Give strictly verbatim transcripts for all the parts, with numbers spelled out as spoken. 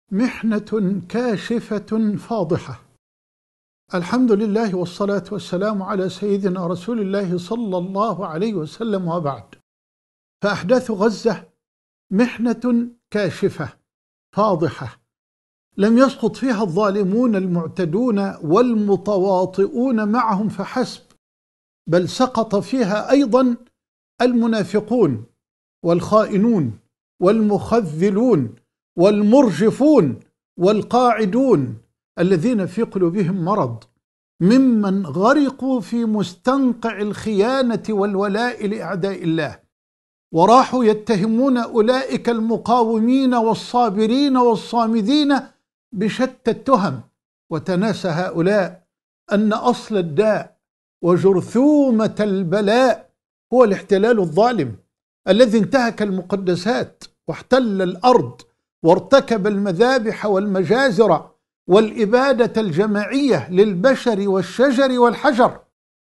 محنة كاشفة فاضحة. الحمد لله والصلاة والسلام على سيدنا رسول الله صلى الله عليه وسلم، وبعد. فأحداث غزة محنة كاشفة فاضحة لم يسقط فيها الظالمون المعتدون والمتواطئون معهم فحسب، بل سقط فيها أيضا المنافقون والخائنون والمخذلون والمرجفون والقاعدون الذين في قلوبهم مرض، ممن غرقوا في مستنقع الخيانة والولاء لأعداء الله، وراحوا يتهمون أولئك المقاومين والصابرين والصامدين بشتى التهم، وتناسى هؤلاء أن أصل الداء وجرثومة البلاء هو الاحتلال الظالم الذي انتهك المقدسات واحتل الأرض وارتكب المذابح والمجازر والإبادة الجماعية للبشر والشجر والحجر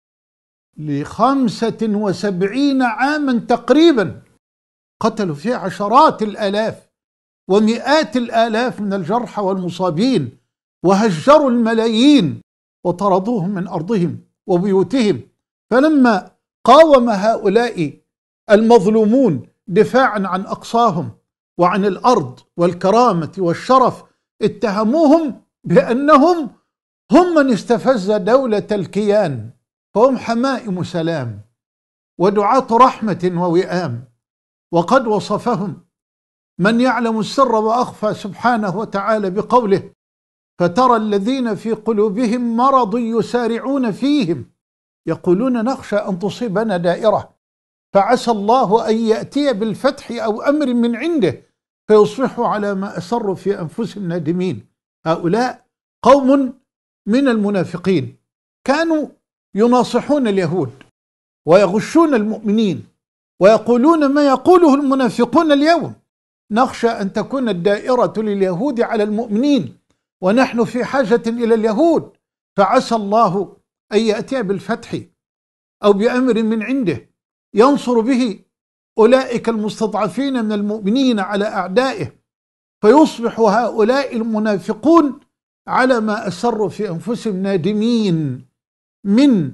لخمسة وسبعين عاما تقريبا. قتلوا فيه عشرات الآلاف ومئات الآلاف من الجرحى والمصابين، وهجروا الملايين وطردوهم من أرضهم وبيوتهم. فلما قاوم هؤلاء المظلومون دفاعا عن أقصاهم وعن الأرض والكرامة والشرف، اتهموهم بأنهم هم من استفز دولة الكيان، فهم حمائم سلام ودعاة رحمة ووئام. وقد وصفهم من يعلم السر وأخفى سبحانه وتعالى بقوله: فترى الذين في قلوبهم مرض يسارعون فيهم يقولون نخشى أن تصيبنا دائرة فعسى الله أن يأتي بالفتح أو أمر من عنده فيصبحوا على ما أسروا في أنفسهم نادمين. هؤلاء قوم من المنافقين كانوا يناصحون اليهود ويغشون المؤمنين ويقولون ما يقوله المنافقون اليوم: نخشى أن تكون الدائرة لليهود على المؤمنين ونحن في حاجة إلى اليهود، فعسى الله أن يأتي بالفتح أو بأمر من عنده ينصر به أولئك المستضعفين من المؤمنين على أعدائه، فيصبح هؤلاء المنافقون على ما أسروا في أنفسهم نادمين من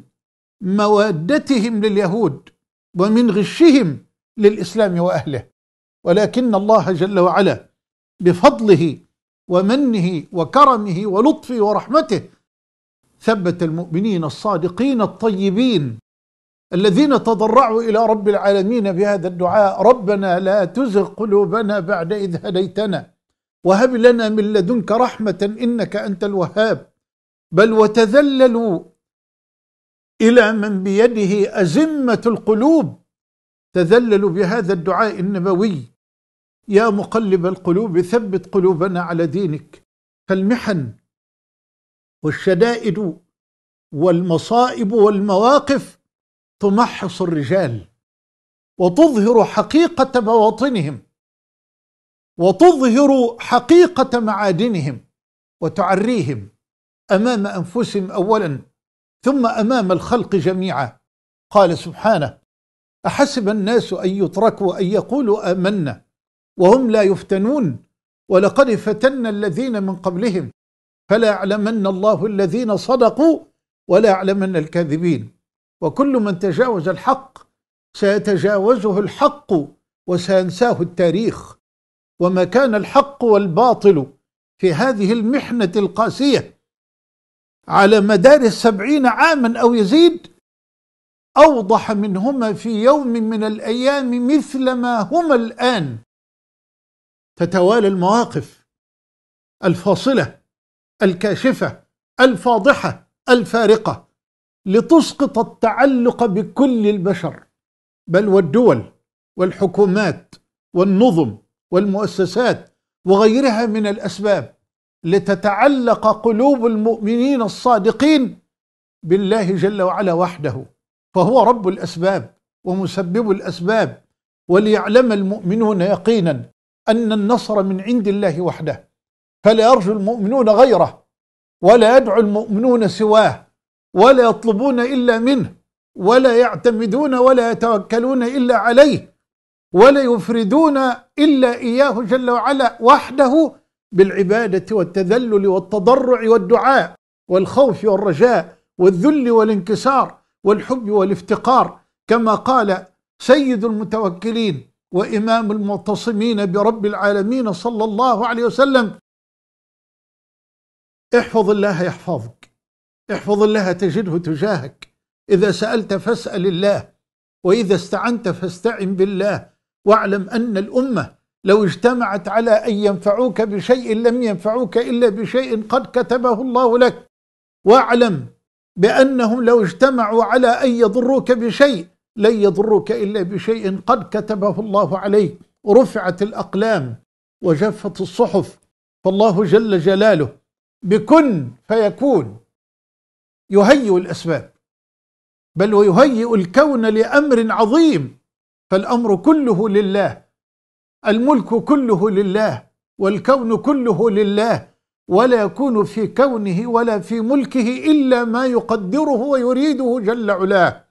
موادتهم لليهود ومن غشهم للإسلام وأهله. ولكن الله جل وعلا بفضله ومنه وكرمه ولطفه ورحمته ثبت المؤمنين الصادقين الطيبين الذين تضرعوا إلى رب العالمين بهذا الدعاء: ربنا لا تزغ قلوبنا بعد إذ هديتنا وهب لنا من لدنك رحمة إنك أنت الوهاب. بل وتذللوا إلى من بيده أزمة القلوب، تذللوا بهذا الدعاء النبوي: يا مقلب القلوب ثبت قلوبنا على دينك. فالمحن والشدائد والمصائب والمواقف تمحص الرجال وتظهر حقيقة بواطنهم وتظهر حقيقة معادنهم وتعريهم أمام أنفسهم أولا ثم أمام الخلق جميعا. قال سبحانه: أحسب الناس أن يتركوا أن يقولوا آمنا وهم لا يفتنون ولقد فتنا الذين من قبلهم فلا يعلمن الله الذين صدقوا ولا يعلمن الكاذبين. وكل من تجاوز الحق سيتجاوزه الحق وسينساه التاريخ. وما كان الحق والباطل في هذه المحنة القاسية على مدار السبعين عاما أو يزيد أوضح منهما في يوم من الأيام مثل ما هما الآن. تتوالى المواقف الفاصلة الكاشفة الفاضحة الفارقة لتسقط التعلق بكل البشر، بل والدول والحكومات والنظم والمؤسسات وغيرها من الأسباب، لتتعلق قلوب المؤمنين الصادقين بالله جل وعلا وحده، فهو رب الأسباب ومسبب الأسباب. وليعلم المؤمنون يقينا أن النصر من عند الله وحده، فلا يرجو المؤمنون غيره ولا يدعو المؤمنون سواه ولا يطلبون إلا منه ولا يعتمدون ولا يتوكلون إلا عليه ولا يفردون إلا إياه جل وعلا وحده بالعبادة والتذلل والتضرع والدعاء والخوف والرجاء والذل والانكسار والحب والافتقار، كما قال سيد المتوكلين وإمام المعتصمين برب العالمين صلى الله عليه وسلم: احفظ الله يحفظك، احفظ الله تجده تجاهك، إذا سألت فاسأل الله، وإذا استعنت فاستعن بالله، واعلم أن الأمة لو اجتمعت على أن ينفعوك بشيء لم ينفعوك إلا بشيء قد كتبه الله لك، واعلم بأنهم لو اجتمعوا على أن يضروك بشيء لن يضروك إلا بشيء قد كتبه الله عليك. رفعت الأقلام وجفت الصحف، فالله جل جلاله بكن فيكون يهيئ الأسباب، بل ويهيئ الكون لأمر عظيم، فالأمر كله لله، الملك كله لله، والكون كله لله، ولا يكون في كونه ولا في ملكه إلا ما يقدره ويريده جل علاه.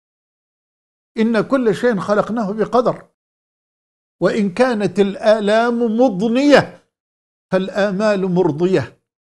إن كل شيء خلقناه بقدر، وإن كانت الآلام مضنية فالآمال مرضية،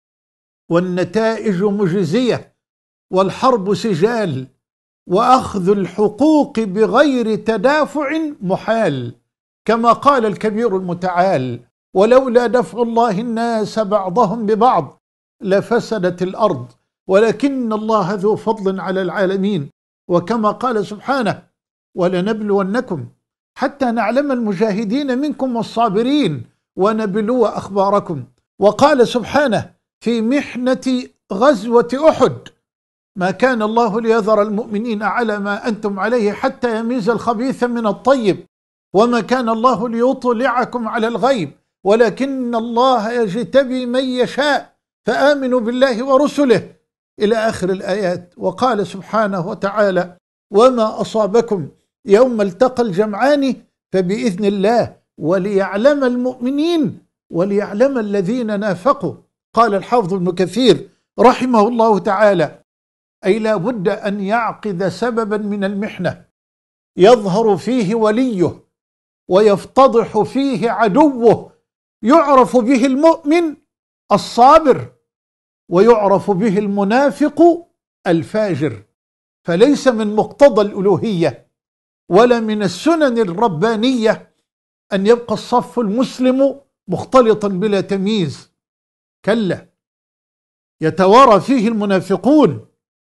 والنتائج مجزية، والحرب سجال، وأخذ الحقوق بغير تدافع محال، كما قال الكبير المتعال: ولولا دفع الله الناس بعضهم ببعض لفسدت الأرض ولكن الله ذو فضل على العالمين. وكما قال سبحانه: ولنبلونكم حتى نعلم المجاهدين منكم والصابرين ونبلو أخباركم. وقال سبحانه في محنة غزوة أحد: ما كان الله ليذر المؤمنين على ما أنتم عليه حتى يميز الخبيث من الطيب، وما كان الله ليطلعكم على الغيب ولكن الله يجتبي من يشاء فآمنوا بالله ورسله، إلى آخر الآيات. وقال سبحانه وتعالى: وما أصابكم يوم التقى الجمعان فبإذن الله وليعلم المؤمنين وليعلم الذين نافقوا. قال الحافظ ابن كثير رحمه الله تعالى: أي لا بد أن يعقد سببا من المحنة يظهر فيه وليه ويفتضح فيه عدوه، يعرف به المؤمن الصابر ويعرف به المنافق الفاجر. فليس من مقتضى الألوهية ولا من السنن الربانية أن يبقى الصف المسلم مختلطا بلا تمييز، كلا، يتوارى فيه المنافقون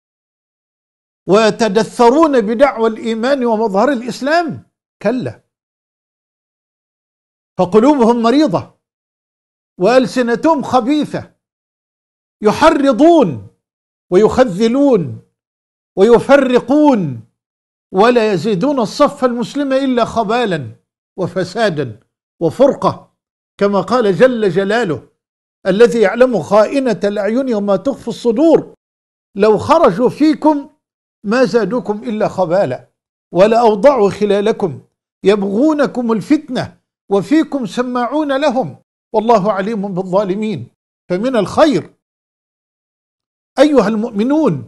ويتدثرون بدعوى الإيمان ومظهر الإسلام، كلا، فقلوبهم مريضة وألسنتهم خبيثة، يحرضون ويخذلون ويفرقون، ولا يزيدون الصف المسلم إلا خبالا وفسادا وفرقة، كما قال جل جلاله: الذي يعلم خائنة الأعين وما تخفي الصدور لو خرجوا فيكم ما زادوكم إلا خبالا ولا أوضعوا خلالكم يبغونكم الفتنة وفيكم سماعون لهم والله عليم بالظالمين. فمن الخير أيها المؤمنون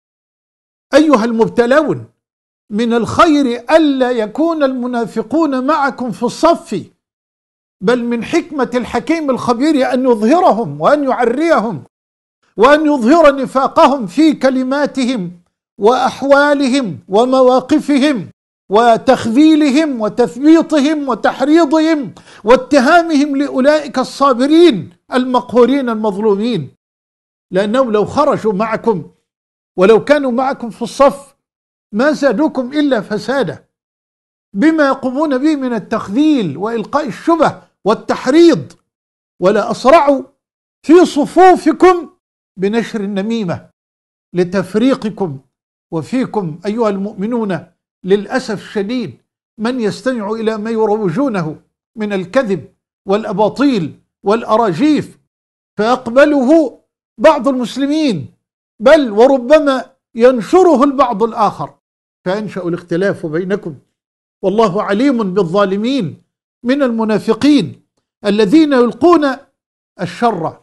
أيها المبتلون، من الخير ألا يكون المنافقون معكم في الصف، بل من حكمة الحكيم الخبير أن يظهرهم وأن يعريهم وأن يظهر نفاقهم في كلماتهم وأحوالهم ومواقفهم وتخذيلهم وتثبيطهم وتحريضهم واتهامهم لأولئك الصابرين المقهورين المظلومين، لأنهم لو خرجوا معكم ولو كانوا معكم في الصف ما زادوكم إلا فسادا بما يقومون به من التخذيل وإلقاء الشبه والتحريض، ولا أسرعوا في صفوفكم بنشر النميمة لتفريقكم. وفيكم أيها المؤمنون للأسف الشديد من يستمع إلى ما يروجونه من الكذب والأباطيل والأراجيف فيقبله بعض المسلمين، بل وربما ينشره البعض الآخر فينشأ الاختلاف بينكم، والله عليم بالظالمين من المنافقين الذين يلقون الشر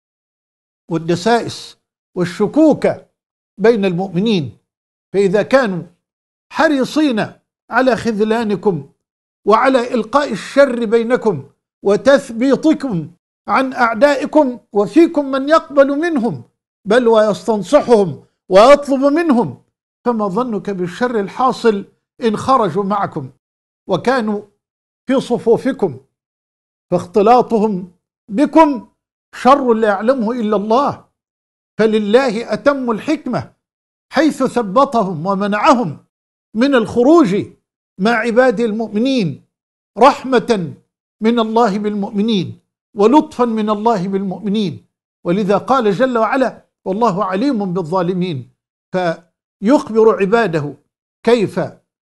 والدسائس والشكوك بين المؤمنين. فإذا كانوا حريصين على خذلانكم وعلى إلقاء الشر بينكم وتثبيطكم عن أعدائكم وفيكم من يقبل منهم بل ويستنصحهم ويطلب منهم، فما ظنك بالشر الحاصل إن خرجوا معكم وكانوا في صفوفكم، فاختلاطهم بكم شر لا يعلمه إلا الله، فلله أتم الحكمة حيث ثبطهم ومنعهم من الخروج مع عباده المؤمنين، رحمة من الله بالمؤمنين ولطفا من الله بالمؤمنين. ولذا قال جل وعلا: والله عليم بالظالمين، فيخبر عباده كيف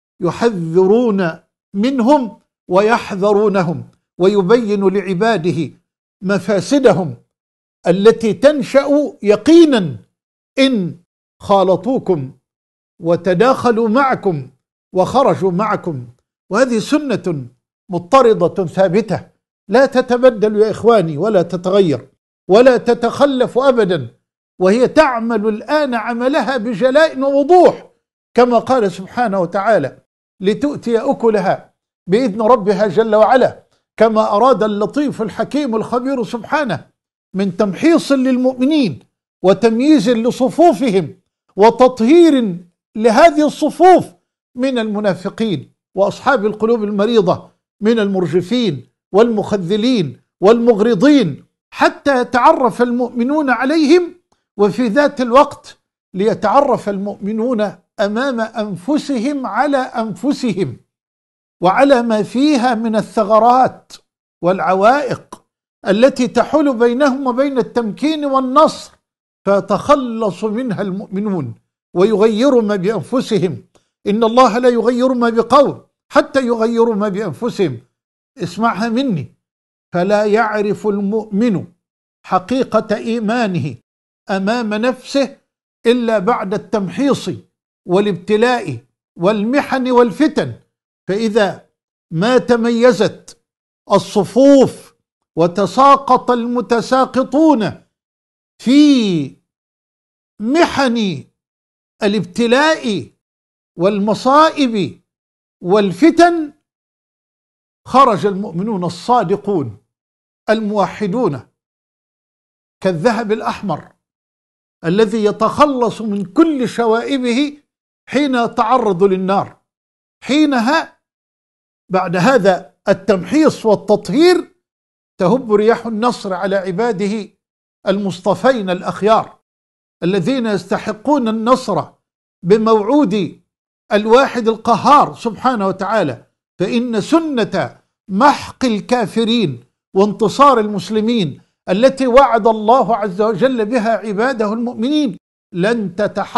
يحذرون منهم ويحذرونهم، ويبين لعباده مفاسدهم التي تنشأ يقينا إن خالطوكم وتداخلوا معكم وخرجوا معكم. وهذه سنة مضطردة ثابتة لا تتبدل يا إخواني ولا تتغير ولا تتخلف أبدا، وهي تعمل الآن عملها بجلاء ووضوح، كما قال سبحانه وتعالى: لتؤتي أكلها بإذن ربها جل وعلا، كما أراد اللطيف الحكيم الخبير سبحانه من تمحيص للمؤمنين وتمييز لصفوفهم وتطهير لهذه الصفوف من المنافقين وأصحاب القلوب المريضة من المرجفين والمخذلين والمغرضين، حتى يتعرف المؤمنون عليهم، وفي ذات الوقت ليتعرف المؤمنون أمام أنفسهم على أنفسهم وعلى ما فيها من الثغرات والعوائق التي تحول بينهم وبين التمكين والنصر، فيتخلص منها المؤمنون ويغيروا ما بأنفسهم. إن الله لا يغير ما بقوم حتى يغيروا ما بأنفسهم. اسمعها مني: فلا يعرف المؤمن حقيقة إيمانه أمام نفسه إلا بعد التمحيص والابتلاء والمحن والفتن، فإذا ما تميزت الصفوف وتساقط المتساقطون في محن الابتلاء والمصائب والفتن، خرج المؤمنون الصادقون الموحدون كالذهب الأحمر الذي يتخلص من كل شوائبه حين يتعرض للنار. حينها بعد هذا التمحيص والتطهير تهب رياح النصر على عباده المصطفين الأخيار الذين يستحقون النصر بموعود الواحد القهار سبحانه وتعالى. فإن سنة محق الكافرين وانتصار المسلمين التي وعد الله عز وجل بها عباده المؤمنين لن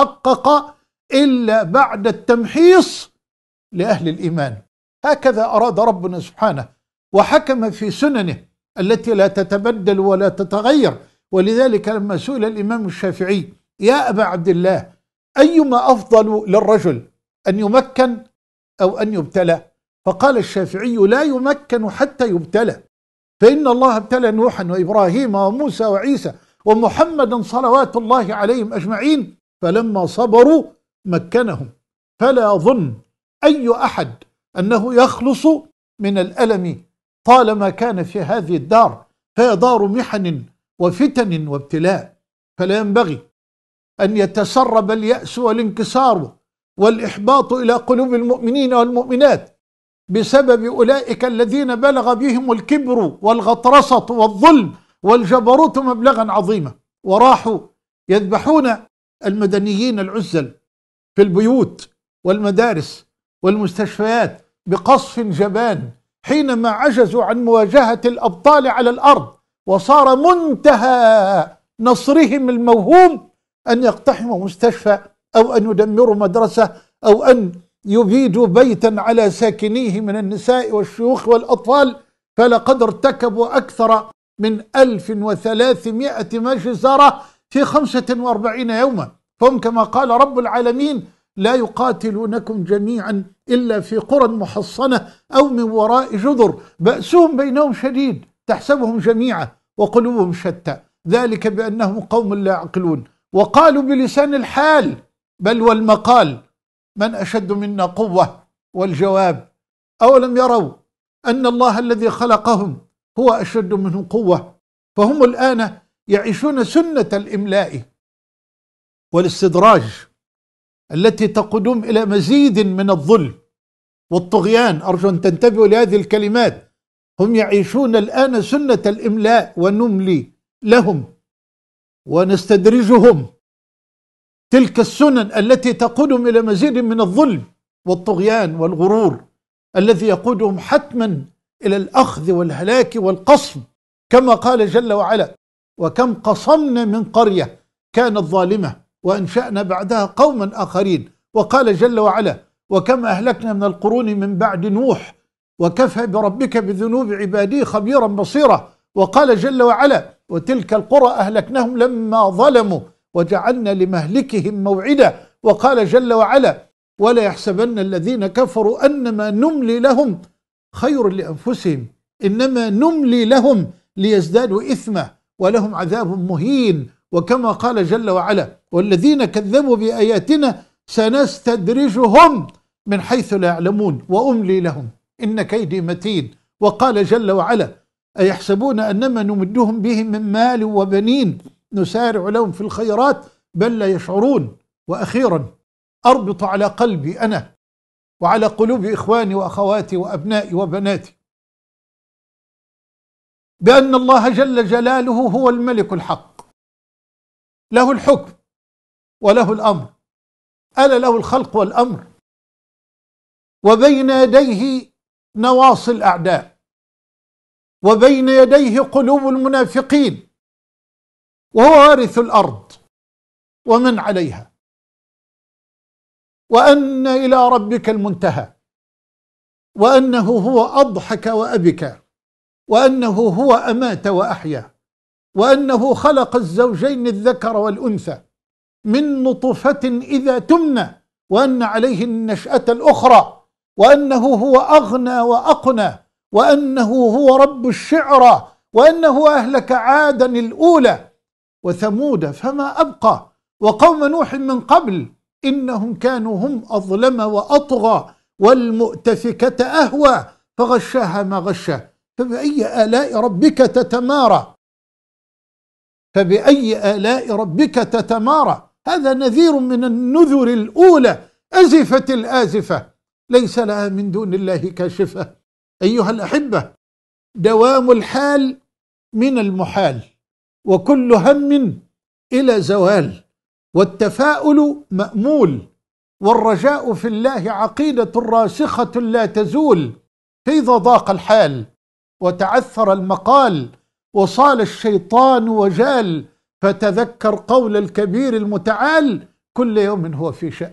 تتحقق إلا بعد التمحيص لأهل الإيمان. هكذا أراد ربنا سبحانه وحكم في سننه التي لا تتبدل ولا تتغير. ولذلك لما سئل الإمام الشافعي: يا أبا عبد الله، أيما أفضل للرجل، أن يمكن أو أن يبتلى؟ فقال الشافعي: لا يمكن حتى يبتلى، فإن الله ابتلى نوحا وإبراهيم وموسى وعيسى ومحمدا صلوات الله عليهم أجمعين، فلما صبروا مكنهم. فلا يظن أي أحد أنه يخلص من الألم طالما كان في هذه الدار، فهي دار محن وفتن وابتلاء. فلا ينبغي أن يتسرب اليأس والانكسار والإحباط إلى قلوب المؤمنين والمؤمنات بسبب أولئك الذين بلغ بهم الكبر والغطرسة والظلم والجبروت مبلغا عظيما، وراحوا يذبحون المدنيين العزل في البيوت والمدارس والمستشفيات بقصف جبان حينما عجزوا عن مواجهة الأبطال على الأرض، وصار منتهى نصرهم الموهوم أن يقتحموا مستشفى أو أن يدمروا مدرسة أو أن يبيدوا بيتا على ساكنيه من النساء والشيوخ والأطفال. فلقد ارتكبوا أكثر من ألف وثلاثمائة مجزرة في خمسة وأربعين يوما، فهم كما قال رب العالمين: لا يقاتلونكم جميعا إلا في قرى محصنة أو من وراء جدر بأسهم بينهم شديد تحسبهم جميعا وقلوبهم شتى، ذلك بأنهم قوم لا يعقلون. وقالوا بلسان الحال بل والمقال: من أشد منا قوة؟ والجواب: أولم يروا أن الله الذي خلقهم هو أشد منهم قوة؟ فهم الآن يعيشون سنة الإملاء والاستدراج التي تقودهم إلى مزيد من الظلم والطغيان. أرجو أن تنتبهوا لهذه الكلمات. هم يعيشون الآن سنة الإملاء، ونملي لهم ونستدرجهم، تلك السنن التي تقودهم إلى مزيد من الظلم والطغيان والغرور الذي يقودهم حتما إلى الأخذ والهلاك والقصف، كما قال جل وعلا: وكم قصمنا من قرية كانت ظالمة وأنشأنا بعدها قوما آخرين. وقال جل وعلا: وكم أهلكنا من القرون من بعد نوح وكفى بربك بذنوب عباده خبيرا بصيرا. وقال جل وعلا: وتلك القرى أهلكناهم لما ظلموا وجعلنا لمهلكهم موعدا. وقال جل وعلا: ولا يحسبن الذين كفروا أنما نملي لهم خير لأنفسهم إنما نملي لهم ليزدادوا إثما ولهم عذاب مهين. وكما قال جل وعلا: والذين كذبوا بآياتنا سنستدرجهم من حيث لا يعلمون وأملي لهم إن كيدي متين. وقال جل وعلا: أيحسبون أنما نمدهم به من مال وبنين نسارع لهم في الخيرات بل لا يشعرون. وأخيرا أربط على قلبي أنا وعلى قلوب إخواني وأخواتي وأبنائي وبناتي بأن الله جل جلاله هو الملك الحق، له الحكم وله الأمر، ألا له الخلق والأمر، وبين يديه نواصي الأعداء، وبين يديه قلوب المنافقين، وهو وارث الأرض ومن عليها، وأن إلى ربك المنتهى، وأنه هو أضحك وأبكى، وأنه هو أمات وأحيا، وأنه خلق الزوجين الذكر والأنثى من نطفة إذا تمنى، وأن عليه النشأة الأخرى، وأنه هو أغنى وأقنى، وأنه هو رب الشعرى، وأنه أهلك عادا الأولى وثمود فما أبقى، وقوم نوح من قبل إنهم كانوا هم أظلم وأطغى، والمؤتفكة أهوى فغشاها ما غشى. فبأي آلاء ربك تتمارى فبأي آلاء ربك تتمارى هذا نذير من النذر الأولى، أزفت الآزفة ليس لها من دون الله كاشفة. أيها الأحبة، دوام الحال من المحال، وكل هم إلى زوال، والتفاؤل مأمول، والرجاء في الله عقيدة راسخة لا تزول. فإذا ضاق الحال وتعثر المقال وصال الشيطان وجال، فتذكر قول الكبير المتعال: كل يوم هو في شأن.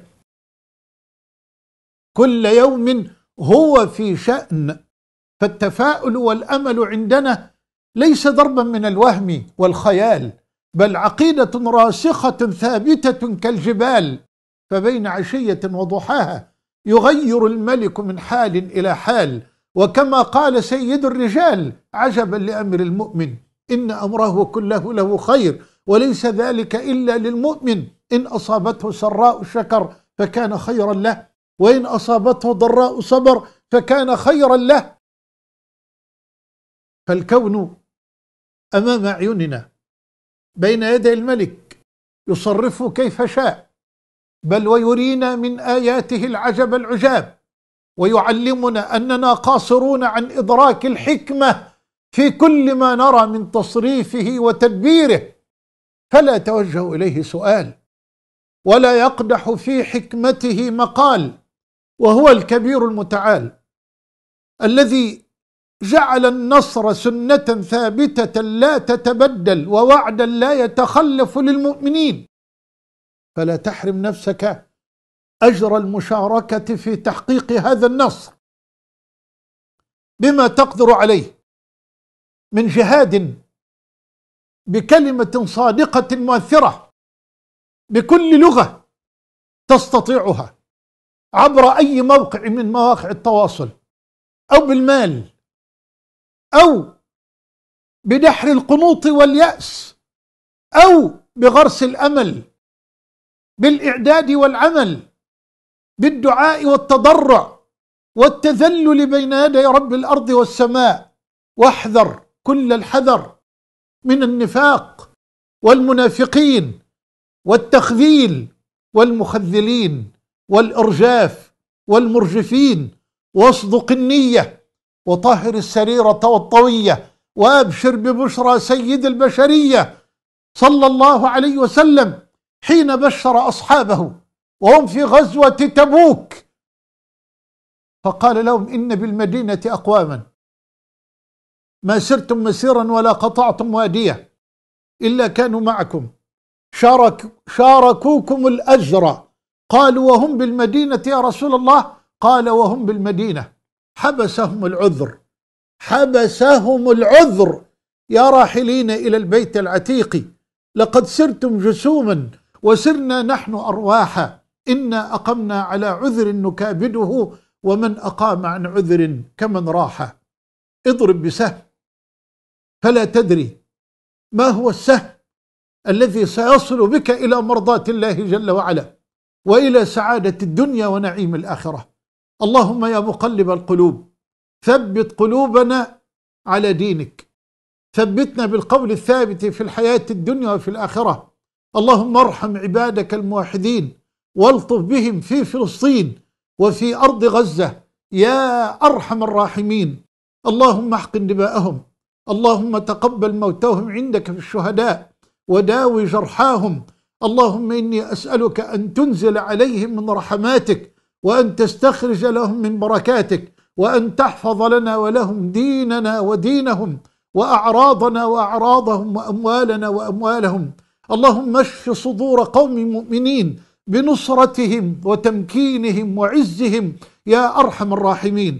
كل يوم هو في شأن. فالتفاؤل والأمل عندنا ليس ضربا من الوهم والخيال، بل عقيدة راسخة ثابتة كالجبال. فبين عشية وضحاها يغير الملك من حال إلى حال، وكما قال سيد الرجال: عجبا لأمر المؤمن إن أمره كله له خير، وليس ذلك إلا للمؤمن، إن أصابته سراء شكر فكان خيرا له، وإن أصابته ضراء صبر فكان خيرا له. فالكون أمام أعيننا بين يدي الملك يصرفه كيف شاء، بل ويرينا من آياته العجب العجاب، ويعلمنا أننا قاصرون عن إدراك الحكمة في كل ما نرى من تصريفه وتدبيره، فلا توجه إليه سؤال ولا يقدح في حكمته مقال. وهو الكبير المتعال الذي جعل النصر سنة ثابتة لا تتبدل ووعدا لا يتخلف للمؤمنين، فلا تحرم نفسك أجر المشاركة في تحقيق هذا النصر بما تقدر عليه من جهاد بكلمة صادقة مؤثرة بكل لغة تستطيعها عبر أي موقع من مواقع التواصل، أو بالمال، أو بدحر القنوط واليأس، أو بغرس الأمل، بالإعداد والعمل، بالدعاء والتضرع والتذلل بين يدي رب الأرض والسماء. واحذر كل الحذر من النفاق والمنافقين والتخذيل والمخذلين والإرجاف والمرجفين، واصدق النية وطهر السريرة والطوية، وأبشر ببشرى سيد البشرية صلى الله عليه وسلم حين بشر أصحابه وهم في غزوة تبوك، فقال لهم: إن بالمدينة أقواما ما سرتم مسيرا ولا قطعتم وادية إلا كانوا معكم شارك شاركوكم الأجر. قالوا: وهم بالمدينة يا رسول الله؟ قال: وهم بالمدينة حبسهم العذر، حبسهم العذر يا راحلين إلى البيت العتيق، لقد سرتم جسوما وسرنا نحن أرواحا، إنا أقمنا على عذر نكابده، ومن أقام عن عذر كمن راح. اضرب بسهم فلا تدري ما هو السهم الذي سيصل بك إلى مرضاة الله جل وعلا وإلى سعادة الدنيا ونعيم الآخرة. اللهم يا مقلب القلوب ثبت قلوبنا على دينك، ثبتنا بالقول الثابت في الحياة الدنيا وفي الآخرة. اللهم ارحم عبادك الموحدين والطف بهم في فلسطين وفي أرض غزة يا أرحم الراحمين. اللهم احقن دماءهم، اللهم تقبل موتهم عندك في الشهداء وداوي جرحاهم. اللهم إني أسألك أن تنزل عليهم من رحماتك، وأن تستخرج لهم من بركاتك، وأن تحفظ لنا ولهم ديننا ودينهم، وأعراضنا وأعراضهم، وأموالنا وأموالهم. اللهم اشف صدور قوم مؤمنين بنصرتهم وتمكينهم وعزهم يا أرحم الراحمين.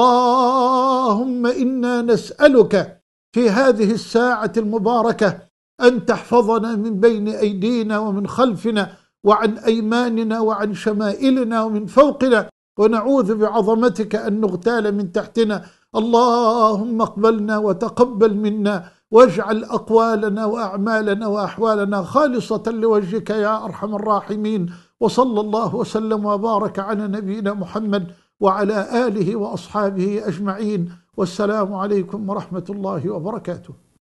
اللهم إنا نسألك في هذه الساعة المباركة أن تحفظنا من بين أيدينا ومن خلفنا وعن أيماننا وعن شمائلنا ومن فوقنا، ونعوذ بعظمتك أن نغتال من تحتنا. اللهم اقبلنا وتقبل منا، واجعل أقوالنا وأعمالنا وأحوالنا خالصة لوجهك يا أرحم الراحمين. وصلى الله وسلم وبارك على نبينا محمد وعلى آله وأصحابه أجمعين، والسلام عليكم ورحمة الله وبركاته.